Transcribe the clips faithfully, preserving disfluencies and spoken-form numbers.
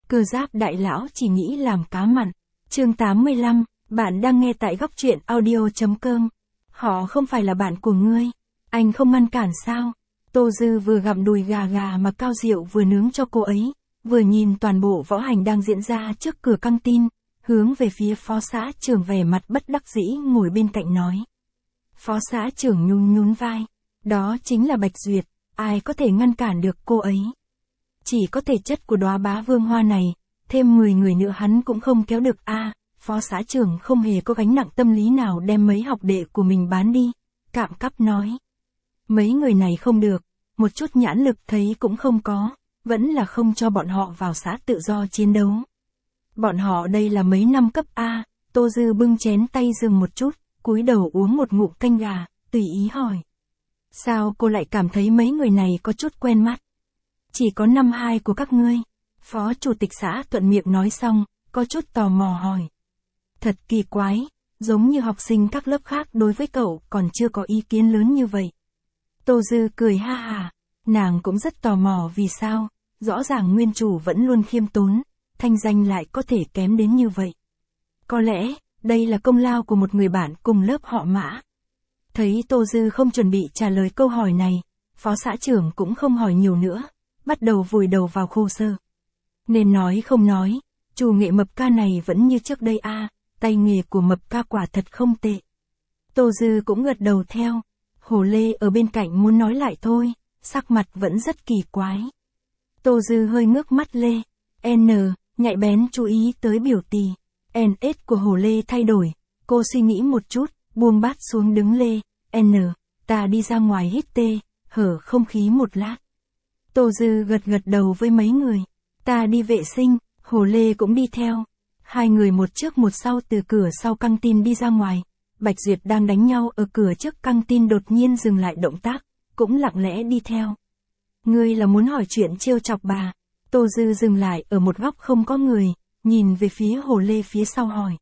Cơ giáp đại lão chỉ nghĩ làm cá mặn. Chương tám mươi lăm, bạn đang nghe tại góc truyện audio.com. Họ không phải là bạn của ngươi. Anh không ngăn cản sao? Tô Dư vừa gặm đùi gà gà mà Cao Diệu vừa nướng cho cô ấy, vừa nhìn toàn bộ võ hành đang diễn ra trước cửa căng tin, hướng về phía phó xã trưởng vẻ mặt bất đắc dĩ ngồi bên cạnh nói. Phó xã trưởng nhún nhún vai. Đó chính là Bạch Duyệt, ai có thể ngăn cản được cô ấy. Chỉ có thể chất của đóa bá vương hoa này, thêm mười người nữa hắn cũng không kéo được a. À, phó xã trưởng không hề có gánh nặng tâm lý nào đem mấy học đệ của mình bán đi, cạm cắp nói. Mấy người này không được, một chút nhãn lực thấy cũng không có, vẫn là không cho bọn họ vào xã tự do chiến đấu. Bọn họ đây là mấy năm cấp A. Tô Dư bưng chén tay dừng một chút, cúi đầu uống một ngụm canh gà, tùy ý hỏi. Sao cô lại cảm thấy mấy người này có chút quen mắt? Chỉ có năm hai của các ngươi. Phó chủ tịch xã thuận miệng nói xong, có chút tò mò hỏi. Thật kỳ quái, giống như học sinh các lớp khác đối với cậu còn chưa có ý kiến lớn như vậy. Tô Dư cười ha hà, nàng cũng rất tò mò vì sao, rõ ràng nguyên chủ vẫn luôn khiêm tốn, thanh danh lại có thể kém đến như vậy. Có lẽ, đây là công lao của một người bạn cùng lớp họ Mã. Thấy Tô Dư không chuẩn bị trả lời câu hỏi này, phó xã trưởng cũng không hỏi nhiều nữa, bắt đầu vùi đầu vào khô sơ. Nên nói không nói, chủ nghệ mập ca này vẫn như trước đây a, à, tay nghề của mập ca quả thật không tệ. Tô Dư cũng gật đầu theo, Hồ Lê ở bên cạnh muốn nói lại thôi, sắc mặt vẫn rất kỳ quái. Tô Dư hơi ngước mắt Lê, N, nhạy bén chú ý tới biểu tì, en ét của Hồ Lê thay đổi, cô suy nghĩ một chút, buông bát xuống đứng Lê, N, ta đi ra ngoài hít tê, hở không khí một lát. Tô Dư gật gật đầu với mấy người, ta đi vệ sinh, Hồ Lê cũng đi theo. Hai người một trước một sau từ cửa sau căng tin đi ra ngoài, Bạch Duyệt đang đánh nhau ở cửa trước căng tin đột nhiên dừng lại động tác, cũng lặng lẽ đi theo. Ngươi là muốn hỏi chuyện trêu chọc bà? Tô Dư dừng lại ở một góc không có người, nhìn về phía Hồ Lê phía sau hỏi.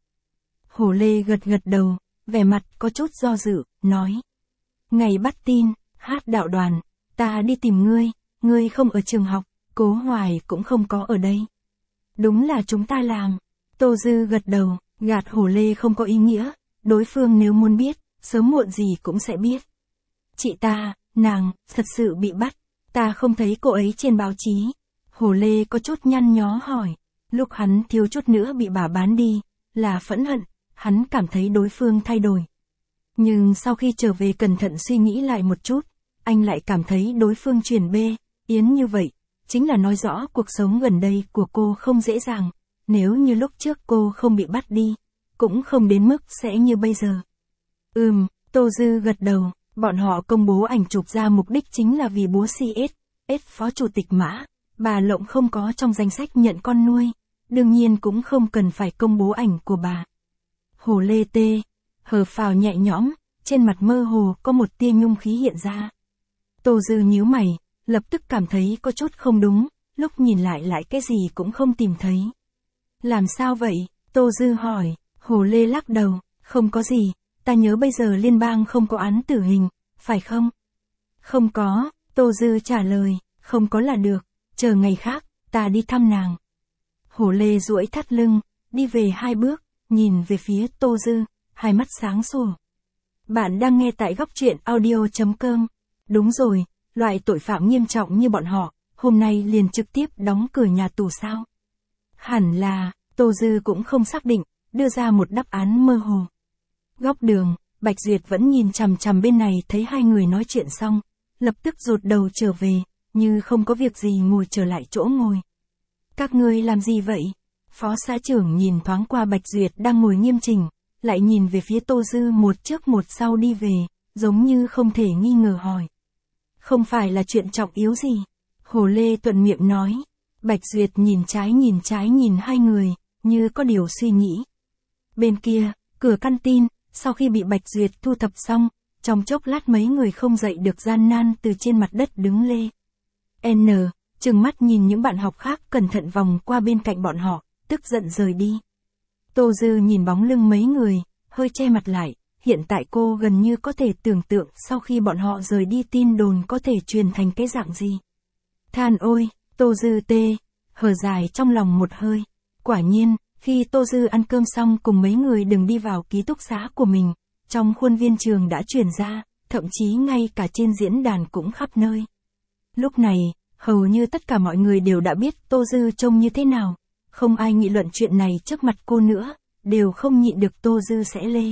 Hồ Lê gật gật đầu, vẻ mặt có chút do dự, nói. Ngày bắt tin, hát đạo đoàn, ta đi tìm ngươi, ngươi không ở trường học, Cố Hoài cũng không có ở đây. Đúng là chúng ta làm. Tô Dư gật đầu, gạt Hồ Lê không có ý nghĩa, đối phương nếu muốn biết, sớm muộn gì cũng sẽ biết. Chị ta, nàng, thật sự bị bắt, ta không thấy cô ấy trên báo chí. Hồ Lê có chút nhăn nhó hỏi, lúc hắn thiếu chút nữa bị bà bán đi, là phẫn hận, hắn cảm thấy đối phương thay đổi. Nhưng sau khi trở về cẩn thận suy nghĩ lại một chút, anh lại cảm thấy đối phương chuyển bê, yến như vậy, chính là nói rõ cuộc sống gần đây của cô không dễ dàng, nếu như lúc trước cô không bị bắt đi, cũng không đến mức sẽ như bây giờ. Ừm, Tô Dư gật đầu, bọn họ công bố ảnh chụp ra mục đích chính là vì bố xê ét, S phó chủ tịch Mã, bà Lộng không có trong danh sách nhận con nuôi, đương nhiên cũng không cần phải công bố ảnh của bà. Hồ Lê tê, hờ phào nhẹ nhõm, trên mặt mơ hồ có một tia nhung khí hiện ra. Tô Dư nhíu mày, lập tức cảm thấy có chút không đúng, lúc nhìn lại lại cái gì cũng không tìm thấy. Làm sao vậy? Tô Dư hỏi. Hồ Lê lắc đầu, không có gì, ta nhớ bây giờ liên bang không có án tử hình, phải không? Không có, Tô Dư trả lời, không có là được, chờ ngày khác, ta đi thăm nàng. Hồ Lê duỗi thắt lưng, đi về hai bước, nhìn về phía Tô Dư, hai mắt sáng sủa. Bạn đang nghe tại góc truyện audio.com. Đúng rồi, loại tội phạm nghiêm trọng như bọn họ, hôm nay liền trực tiếp đóng cửa nhà tù sao? Hẳn là, Tô Dư cũng không xác định, đưa ra một đáp án mơ hồ. Góc đường, Bạch Duyệt vẫn nhìn chằm chằm bên này thấy hai người nói chuyện xong, lập tức rụt đầu trở về, như không có việc gì ngồi trở lại chỗ ngồi. Các ngươi làm gì vậy? Phó xã trưởng nhìn thoáng qua Bạch Duyệt đang ngồi nghiêm chỉnh, lại nhìn về phía Tô Dư một trước một sau đi về, giống như không thể nghi ngờ hỏi. Không phải là chuyện trọng yếu gì. Hồ Lê thuận miệng nói. Bạch Duyệt nhìn trái nhìn trái nhìn hai người, như có điều suy nghĩ. Bên kia, cửa căn tin, sau khi bị Bạch Duyệt thu thập xong, trong chốc lát mấy người không dậy được gian nan từ trên mặt đất đứng Lê. N, trừng mắt nhìn những bạn học khác cẩn thận vòng qua bên cạnh bọn họ, tức giận rời đi. Tô Dư nhìn bóng lưng mấy người, hơi che mặt lại, hiện tại cô gần như có thể tưởng tượng sau khi bọn họ rời đi tin đồn có thể truyền thành cái dạng gì. Than ôi, Tô Dư tê, hờ dài trong lòng một hơi. Quả nhiên, khi Tô Dư ăn cơm xong cùng mấy người đừng đi vào ký túc xá của mình, trong khuôn viên trường đã truyền ra, thậm chí ngay cả trên diễn đàn cũng khắp nơi. Lúc này, hầu như tất cả mọi người đều đã biết Tô Dư trông như thế nào, không ai nghị luận chuyện này trước mặt cô nữa, đều không nhịn được Tô Dư sẽ lê.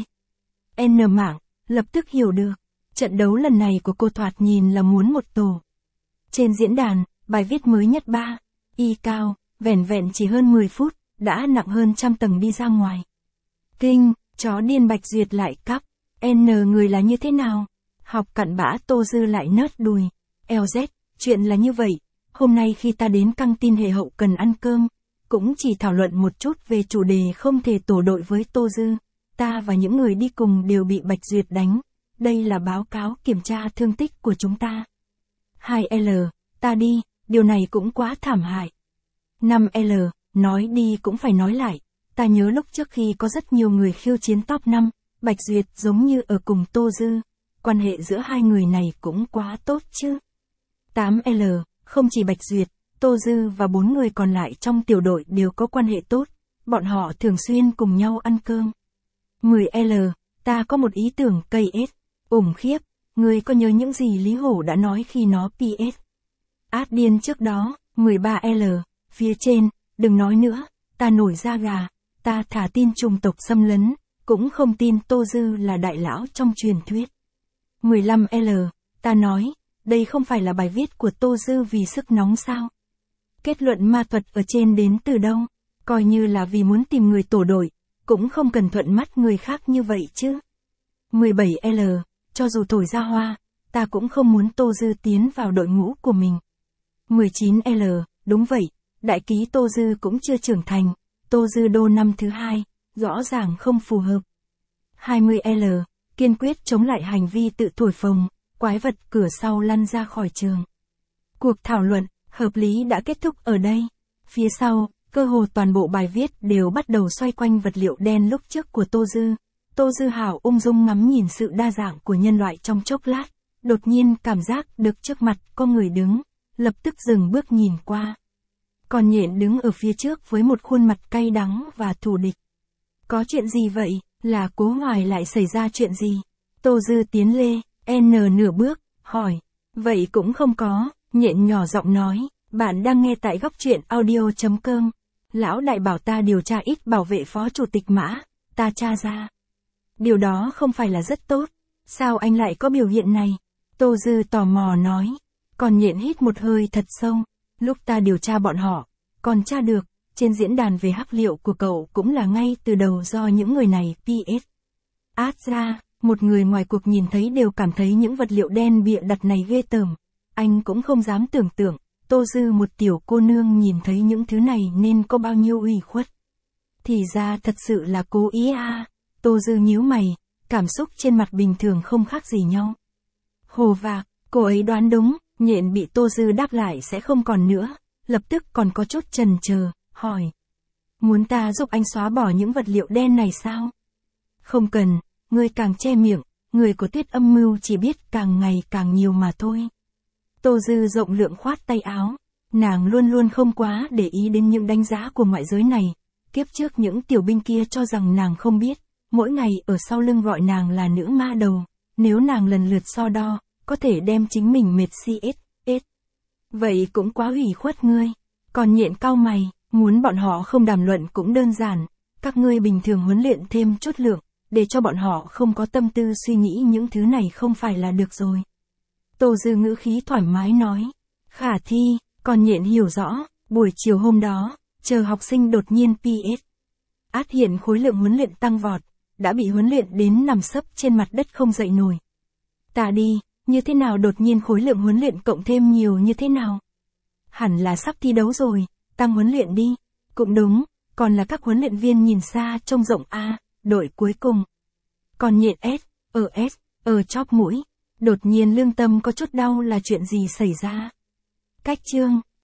N mạng, lập tức hiểu được, trận đấu lần này của cô thoạt nhìn là muốn một tổ. Trên diễn đàn, bài viết mới nhất ba, y cao, vẻn vẹn chỉ hơn mười phút, đã nặng hơn trăm tầng đi ra ngoài. Kinh, chó điên Bạch Duyệt lại cắp, N người là như thế nào? Học cặn bã Tô Dư lại nớt đùi. L Z, chuyện là như vậy, hôm nay khi ta đến căng tin hệ hậu cần ăn cơm, cũng chỉ thảo luận một chút về chủ đề không thể tổ đội với Tô Dư, ta và những người đi cùng đều bị Bạch Duyệt đánh, đây là báo cáo kiểm tra thương tích của chúng ta. hai L, ta đi, điều này cũng quá thảm hại. năm L, nói đi cũng phải nói lại, ta nhớ lúc trước khi có rất nhiều người khiêu chiến top năm, Bạch Duyệt giống như ở cùng Tô Dư, quan hệ giữa hai người này cũng quá tốt chứ. tám L, không chỉ Bạch Duyệt, Tô Dư và bốn người còn lại trong tiểu đội đều có quan hệ tốt, bọn họ thường xuyên cùng nhau ăn cơm. mười L, ta có một ý tưởng cây S, ủng khiếp, ngươi có nhớ những gì Lý Hổ đã nói khi nó pê ét? Át điên trước đó. mười ba L, phía trên, đừng nói nữa, ta nổi da gà, ta thả tin chủng tộc xâm lấn, cũng không tin Tô Dư là đại lão trong truyền thuyết. mười lăm L, ta nói, đây không phải là bài viết của Tô Dư vì sức nóng sao? Kết luận ma thuật ở trên đến từ đâu? Coi như là vì muốn tìm người tổ đội, cũng không cần thuận mắt người khác như vậy chứ. mười bảy L, cho dù thổi ra hoa, ta cũng không muốn Tô Dư tiến vào đội ngũ của mình. mười chín L, đúng vậy, đại ký Tô Dư cũng chưa trưởng thành, Tô Dư đô năm thứ hai, rõ ràng không phù hợp. hai mươi L, kiên quyết chống lại hành vi tự thổi phồng, quái vật cửa sau lăn ra khỏi trường. Cuộc thảo luận, hợp lý đã kết thúc ở đây. Phía sau, cơ hồ toàn bộ bài viết đều bắt đầu xoay quanh vật liệu đen lúc trước của Tô Dư. Tô Dư hảo ung dung ngắm nhìn sự đa dạng của nhân loại trong chốc lát, đột nhiên cảm giác được trước mặt có người đứng, lập tức dừng bước nhìn qua. Còn Nhện đứng ở phía trước với một khuôn mặt cay đắng và thù địch. Có chuyện gì vậy? Là Cố Hoài lại xảy ra chuyện gì? Tô Dư tiến lê, N nửa bước, hỏi. Vậy cũng không có, Nhện nhỏ giọng nói, bạn đang nghe tại góc truyện audio chấm com. Lão đại bảo ta điều tra ít bảo vệ phó chủ tịch Mã, ta tra ra. Điều đó không phải là rất tốt, sao anh lại có biểu hiện này? Tô Dư tò mò nói, còn Nhện hít một hơi thật sâu, lúc ta điều tra bọn họ, còn tra được, trên diễn đàn về hắc liệu của cậu cũng là ngay từ đầu do những người này pê ét. Át ra, một người ngoài cuộc nhìn thấy đều cảm thấy những vật liệu đen bịa đặt này ghê tởm, anh cũng không dám tưởng tượng, Tô Dư một tiểu cô nương nhìn thấy những thứ này nên có bao nhiêu ủy khuất. Thì ra thật sự là cố ý à, Tô Dư nhíu mày, cảm xúc trên mặt bình thường không khác gì nhau. Hồ Vạc, cô ấy đoán đúng, Nhện bị Tô Dư đáp lại sẽ không còn nữa, lập tức còn có chút chần chờ, hỏi. Muốn ta giúp anh xóa bỏ những vật liệu đen này sao? Không cần, ngươi càng che miệng, người của Tuyết Âm Mưu chỉ biết càng ngày càng nhiều mà thôi. Tô Dư rộng lượng khoát tay áo, nàng luôn luôn không quá để ý đến những đánh giá của ngoại giới này, kiếp trước những tiểu binh kia cho rằng nàng không biết, mỗi ngày ở sau lưng gọi nàng là nữ ma đầu, nếu nàng lần lượt so đo, có thể đem chính mình mệt xê ét ét. Vậy cũng quá ủy khuất ngươi. Còn Nhện cau mày, muốn bọn họ không đàm luận cũng đơn giản, các ngươi bình thường huấn luyện thêm chút lượng, để cho bọn họ không có tâm tư suy nghĩ những thứ này không phải là được rồi. Tô Dư ngữ khí thoải mái nói, khả thi, còn Nhện hiểu rõ, buổi chiều hôm đó, chờ học sinh đột nhiên pê ét. Át hiện khối lượng huấn luyện tăng vọt, đã bị huấn luyện đến nằm sấp trên mặt đất không dậy nổi. Ta đi, như thế nào đột nhiên khối lượng huấn luyện cộng thêm nhiều như thế nào? Hẳn là sắp thi đấu rồi, tăng huấn luyện đi. Cũng đúng, còn là các huấn luyện viên nhìn xa trông rộng A, đội cuối cùng. Còn Nhện S, ở S, ở chóp mũi. Đột nhiên lương tâm có chút đau là chuyện gì xảy ra? Cách chương,